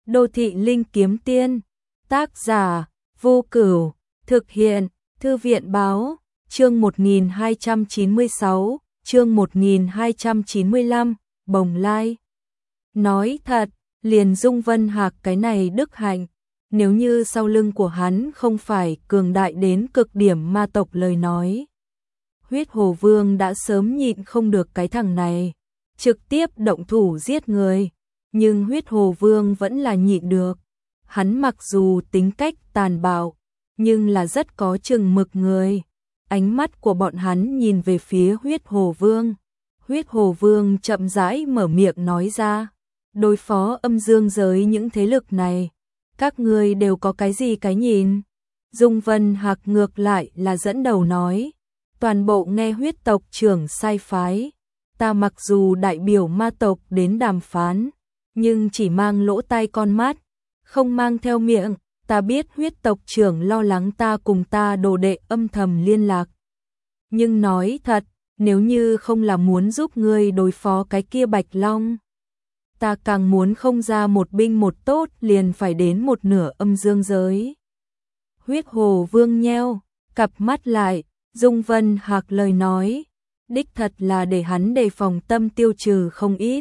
Đô thị linh kiếm tiên. Tác giả Vô Cửu. Thực hiện Thư viện báo. Chương 1296, chương 1295, Bồng Lai. Nói thật, liền Dung Vân Hạc cái này đức hạnh, nếu như sau lưng của hắn không phải cường đại đến cực điểm ma tộc lời nói. Huyết Hồ Vương đã sớm nhịn không được cái thằng này, trực tiếp động thủ giết người, nhưng Huyết Hồ Vương vẫn là nhịn được. Hắn mặc dù tính cách tàn bạo, nhưng là rất có chừng mực người. Ánh mắt của bọn hắn nhìn về phía Huyết Hồ Vương. Huyết Hồ Vương chậm rãi mở miệng nói ra, đối phó âm dương giới những thế lực này, các ngươi đều có cái gì cái nhìn? Dung Vân Hạc ngược lại là dẫn đầu nói, toàn bộ nghe huyết tộc trưởng sai phái, ta mặc dù đại biểu ma tộc đến đàm phán, nhưng chỉ mang lỗ tai con mắt, không mang theo miệng. Ta biết huyết tộc trưởng lo lắng ta cùng ta đồ đệ âm thầm liên lạc. Nhưng nói thật, nếu như không là muốn giúp ngươi đối phó cái kia Bạch Long, ta càng muốn không ra một binh một tốt liền phải đến một nửa âm dương giới. Huyết Hồ Vương nheo cặp mắt lại, Dung Vân Hạc lời nói, đích thật là để hắn đề phòng tâm tiêu trừ không ít.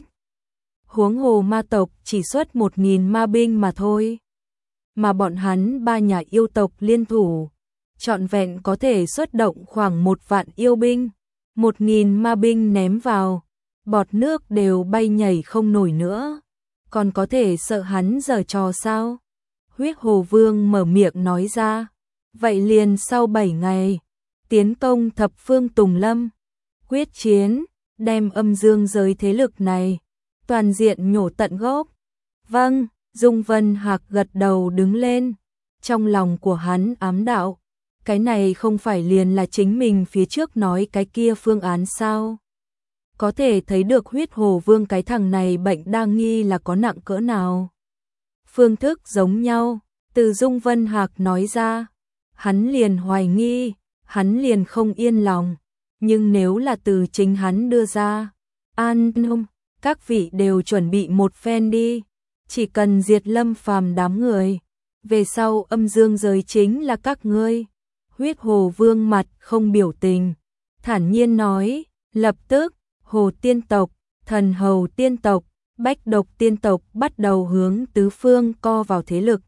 Huống hồ ma tộc chỉ xuất 1000 ma binh mà thôi, mà bọn hắn ba nhà yêu tộc liên thủ, trọn vẹn có thể xuất động khoảng 1 vạn yêu binh, 1000 ma binh ném vào, bọt nước đều bay nhảy không nổi nữa, còn có thể sợ hắn giở trò sao? Huyết Hồ Vương mở miệng nói ra, vậy liền sau 7 ngày, tiến công thập phương Tùng Lâm, quyết chiến, đem âm dương giới thế lực này, toàn diện nhổ tận gốc. Vâng. Dung Vân Hạc gật đầu đứng lên, trong lòng của hắn ám đạo, cái này không phải liền là chính mình phía trước nói cái kia phương án sao? Có thể thấy được Huyết Hồ Vương cái thằng này bệnh đa nghi là có nặng cỡ nào. Phương thức giống nhau, từ Dung Vân Hạc nói ra, hắn liền hoài nghi, hắn liền không yên lòng, nhưng nếu là từ chính hắn đưa ra, an tâm, các vị đều chuẩn bị một phen đi. Chỉ cần diệt Lâm Phàm đám người, về sau âm dương giới chính là các ngươi. Huyết Hồ Vương mặt không biểu tình, thản nhiên nói, lập tức, Hồ Tiên tộc, Thần Hầu Tiên tộc, Bách Độc Tiên tộc bắt đầu hướng tứ phương co vào thế lực.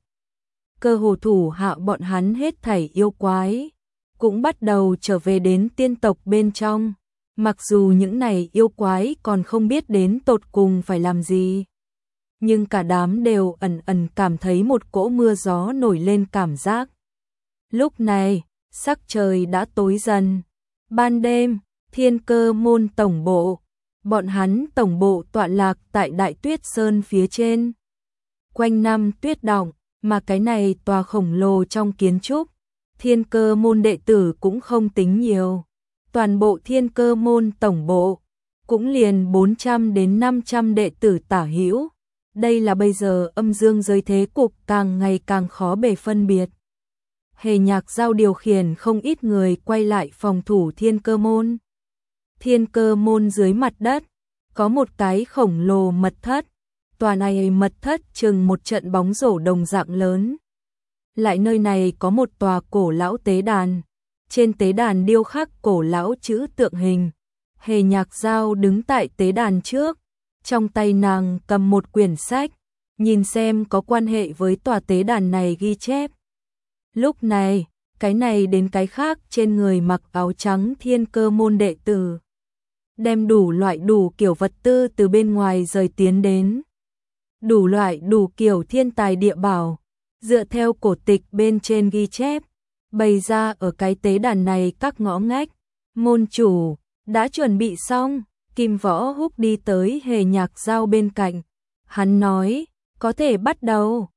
Cơ hồ thủ hạ bọn hắn hết thảy yêu quái, cũng bắt đầu trở về đến tiên tộc bên trong, mặc dù những này yêu quái còn không biết đến tột cùng phải làm gì. Nhưng cả đám đều ẩn ẩn cảm thấy một cỗ mưa gió nổi lên cảm giác. Lúc này, sắc trời đã tối dần. Ban đêm, Thiên Cơ Môn tổng bộ, bọn hắn tổng bộ tọa lạc tại Đại Tuyết Sơn phía trên. Quanh năm tuyết đọng, mà cái này tòa khổng lồ trong kiến trúc, Thiên Cơ Môn đệ tử cũng không tính nhiều. Toàn bộ Thiên Cơ Môn tổng bộ, cũng liền 400 đến 500 đệ tử tả hữu. Đây là bây giờ âm dương giới thế cục càng ngày càng khó bề phân biệt. Hề Nhạc Giao điều khiển không ít người quay lại phòng thủ Thiên Cơ Môn. Thiên Cơ Môn dưới mặt đất, có một cái khổng lồ mật thất. Tòa này mật thất chừng một trận bóng rổ đồng dạng lớn. Lại nơi này có một tòa cổ lão tế đàn. Trên tế đàn điêu khắc cổ lão chữ tượng hình. Hề Nhạc Giao đứng tại tế đàn trước. Trong tay nàng cầm một quyển sách, nhìn xem có quan hệ với tòa tế đàn này ghi chép. Lúc này, cái này đến cái khác trên người mặc áo trắng Thiên Cơ Môn đệ tử, đem đủ loại đủ kiểu vật tư từ bên ngoài rời tiến đến. Đủ loại đủ kiểu thiên tài địa bảo, dựa theo cổ tịch bên trên ghi chép, bày ra ở cái tế đàn này các ngõ ngách. Môn chủ, đã chuẩn bị xong. Kim Võ Húc đi tới Hề Nhạc Giao bên cạnh. Hắn nói, có thể bắt đầu,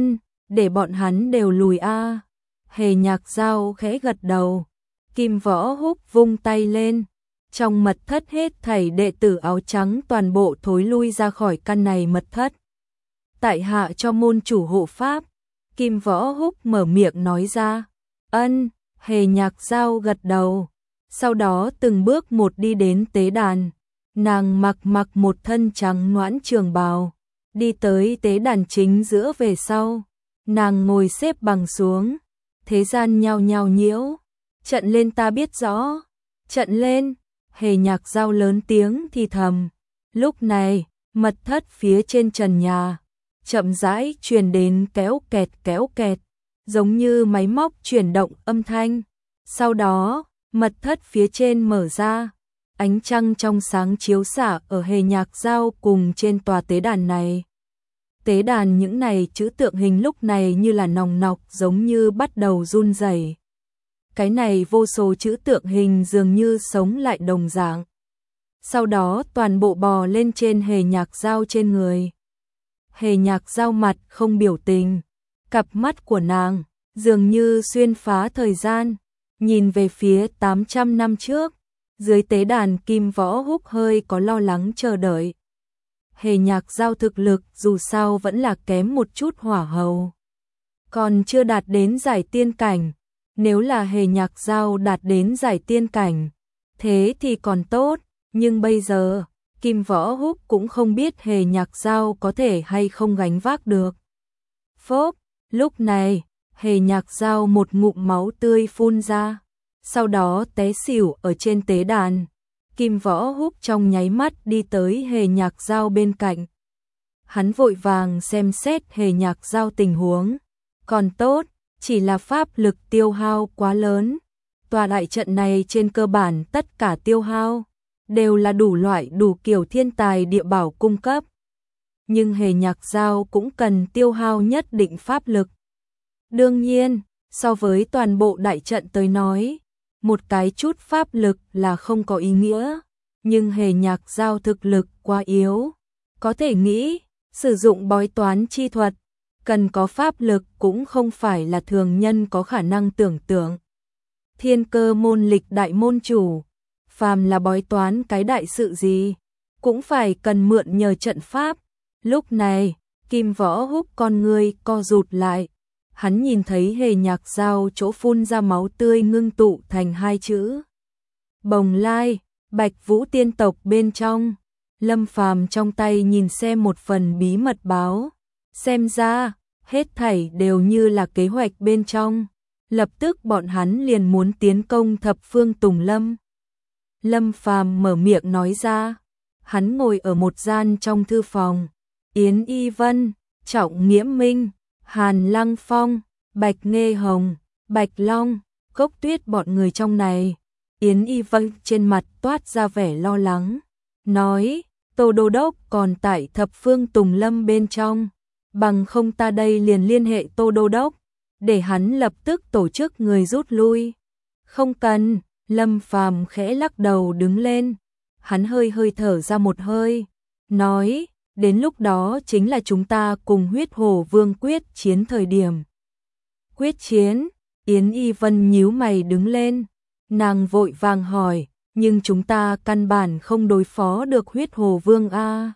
để bọn hắn đều lùi a. Hề Nhạc Giao khẽ gật đầu. Kim Võ Húc vung tay lên. Trong mật thất hết thảy đệ tử áo trắng toàn bộ thối lui ra khỏi căn này mật thất. Tại hạ cho môn chủ hộ pháp. Kim Võ Húc mở miệng nói ra. Hề Nhạc Giao gật đầu. Sau đó từng bước một đi đến tế đàn. Nàng mặc một thân trắng nõn trường bào, đi tới tế đàn chính giữa về sau. Nàng ngồi xếp bằng xuống, thế gian nhao nhao nhiễu. Trận lên ta biết rõ, trận lên, Hề Nhạc Dao lớn tiếng thì thầm. Lúc này, mật thất phía trên trần nhà, chậm rãi truyền đến kéo kẹt, giống như máy móc chuyển động âm thanh. Sau đó, mật thất phía trên mở ra, ánh trăng trong sáng chiếu xạ ở Hề Nhạc Dao cùng trên tòa tế đàn này. Tế đàn những này chữ tượng hình lúc này như là nòng nọc giống như bắt đầu run rẩy. Cái này vô số chữ tượng hình dường như sống lại đồng dạng. Sau đó toàn bộ bò lên trên Hề Nhạc Dao trên người. Hề Nhạc Dao mặt không biểu tình, cặp mắt của nàng dường như xuyên phá thời gian, nhìn về phía 800 năm trước, dưới tế đàn Kim Võ Húc hơi có lo lắng chờ đợi. Hề Nhạc Dao thực lực dù sao vẫn là kém một chút hỏa hầu, còn chưa đạt đến giải tiên cảnh. Nếu là Hề Nhạc Dao đạt đến giải tiên cảnh, thế thì còn tốt, nhưng bây giờ, Kim Võ Húc cũng không biết Hề Nhạc Dao có thể hay không gánh vác được. Phốp, lúc này, Hề Nhạc Dao một ngụm máu tươi phun ra, sau đó té xỉu ở trên tế đàn. Kim Võ Húc trong nháy mắt đi tới Hề Nhạc Dao bên cạnh. Hắn vội vàng xem xét Hề Nhạc Dao tình huống, còn tốt, chỉ là pháp lực tiêu hao quá lớn. Tòa đại trận này trên cơ bản tất cả tiêu hao đều là đủ loại đủ kiểu thiên tài địa bảo cung cấp. Nhưng Hề Nhạc Dao cũng cần tiêu hao nhất định pháp lực. Đương nhiên, so với toàn bộ đại trận tới nói, một cái chút pháp lực là không có ý nghĩa, nhưng Hề Nhạc Dao thực lực quá yếu. Có thể nghĩ, sử dụng bói toán chi thuật, cần có pháp lực cũng không phải là thường nhân có khả năng tưởng tượng. Thiên Cơ môn lịch đại môn chủ, phàm là bói toán cái đại sự gì, cũng phải cần mượn nhờ trận pháp. Lúc này, Kim Võ Húc con ngươi co rụt lại. Hắn nhìn thấy Hề Nhạc Dao chỗ phun ra máu tươi ngưng tụ thành hai chữ Bồng Lai, Bạch Vũ tiên tộc bên trong. Lâm Phàm trong tay nhìn xem một phần bí mật báo. Xem ra, hết thảy đều như là kế hoạch bên trong. Lập tức bọn hắn liền muốn tiến công Thập Phương Tùng Lâm. Lâm Phàm mở miệng nói ra. Hắn ngồi ở một gian trong thư phòng. Yến Y Vân, Trọng Nghiễm Minh, Hàn Lăng Phong, Bạch Nghê Hồng, Bạch Long, Cốc Tuyết bọn người trong này. Yến Y Vân trên mặt toát ra vẻ lo lắng, nói, Tô Đô Đốc còn tại Thập Phương Tùng Lâm bên trong, bằng không ta đây liền liên hệ Tô Đô Đốc, để hắn lập tức tổ chức người rút lui. Không cần, Lâm Phàm khẽ lắc đầu đứng lên, hắn hơi thở ra một hơi, nói, đến lúc đó chính là chúng ta cùng Huyết Hồ Vương quyết chiến thời điểm. Quyết chiến? Yến Y Vân nhíu mày đứng lên, nàng vội vàng hỏi, nhưng chúng ta căn bản không đối phó được Huyết Hồ Vương a.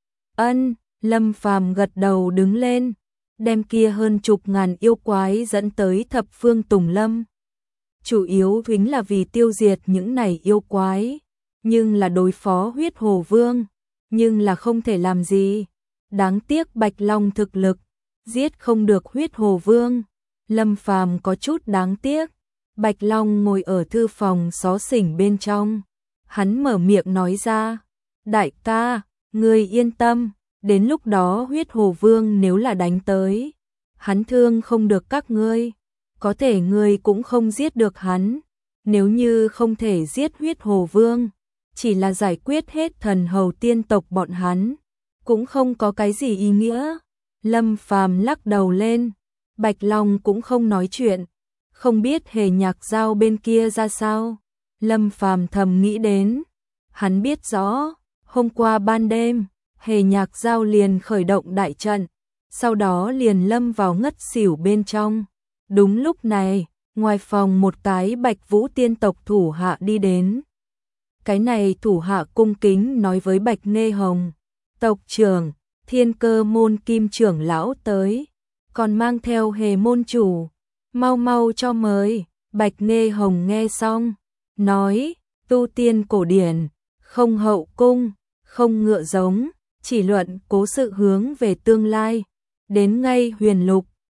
Ân, Lâm Phàm gật đầu đứng lên, đem kia hơn chục ngàn yêu quái dẫn tới Thập Phương Tùng Lâm. Chủ yếu chính là vì tiêu diệt những này yêu quái, nhưng là đối phó Huyết Hồ Vương, nhưng là không thể làm gì. Đáng tiếc Bạch Long thực lực, giết không được Huyết Hồ Vương. Lâm Phàm có chút đáng tiếc. Bạch Long ngồi ở thư phòng xó xỉnh bên trong. Hắn mở miệng nói ra, đại ca, ngươi yên tâm, đến lúc đó Huyết Hồ Vương nếu là đánh tới, hắn thương không được các ngươi, có thể ngươi cũng không giết được hắn. Nếu như không thể giết Huyết Hồ Vương, chỉ là giải quyết hết thần hầu tiên tộc bọn hắn, cũng không có cái gì ý nghĩa. Lâm Phàm lắc đầu lên, Bạch Long cũng không nói chuyện, không biết Hề Nhạc Dao bên kia ra sao. Lâm Phàm thầm nghĩ đến, hắn biết rõ, hôm qua ban đêm, Hề Nhạc Dao liền khởi động đại trận, sau đó liền lâm vào ngất xỉu bên trong. Đúng lúc này, ngoài phòng một cái Bạch Vũ tiên tộc thủ hạ đi đến. Cái này thủ hạ cung kính nói với Bạch Nghê Hồng, tộc trưởng, Thiên Cơ môn Kim trưởng lão tới, còn mang theo Hề môn chủ, mau mau cho mời. Bạch Nghê Hồng nghe xong, nói, tu tiên cổ điển, không hậu cung, không ngựa giống, chỉ luận cố sự hướng về tương lai. Đến ngay huyền lục,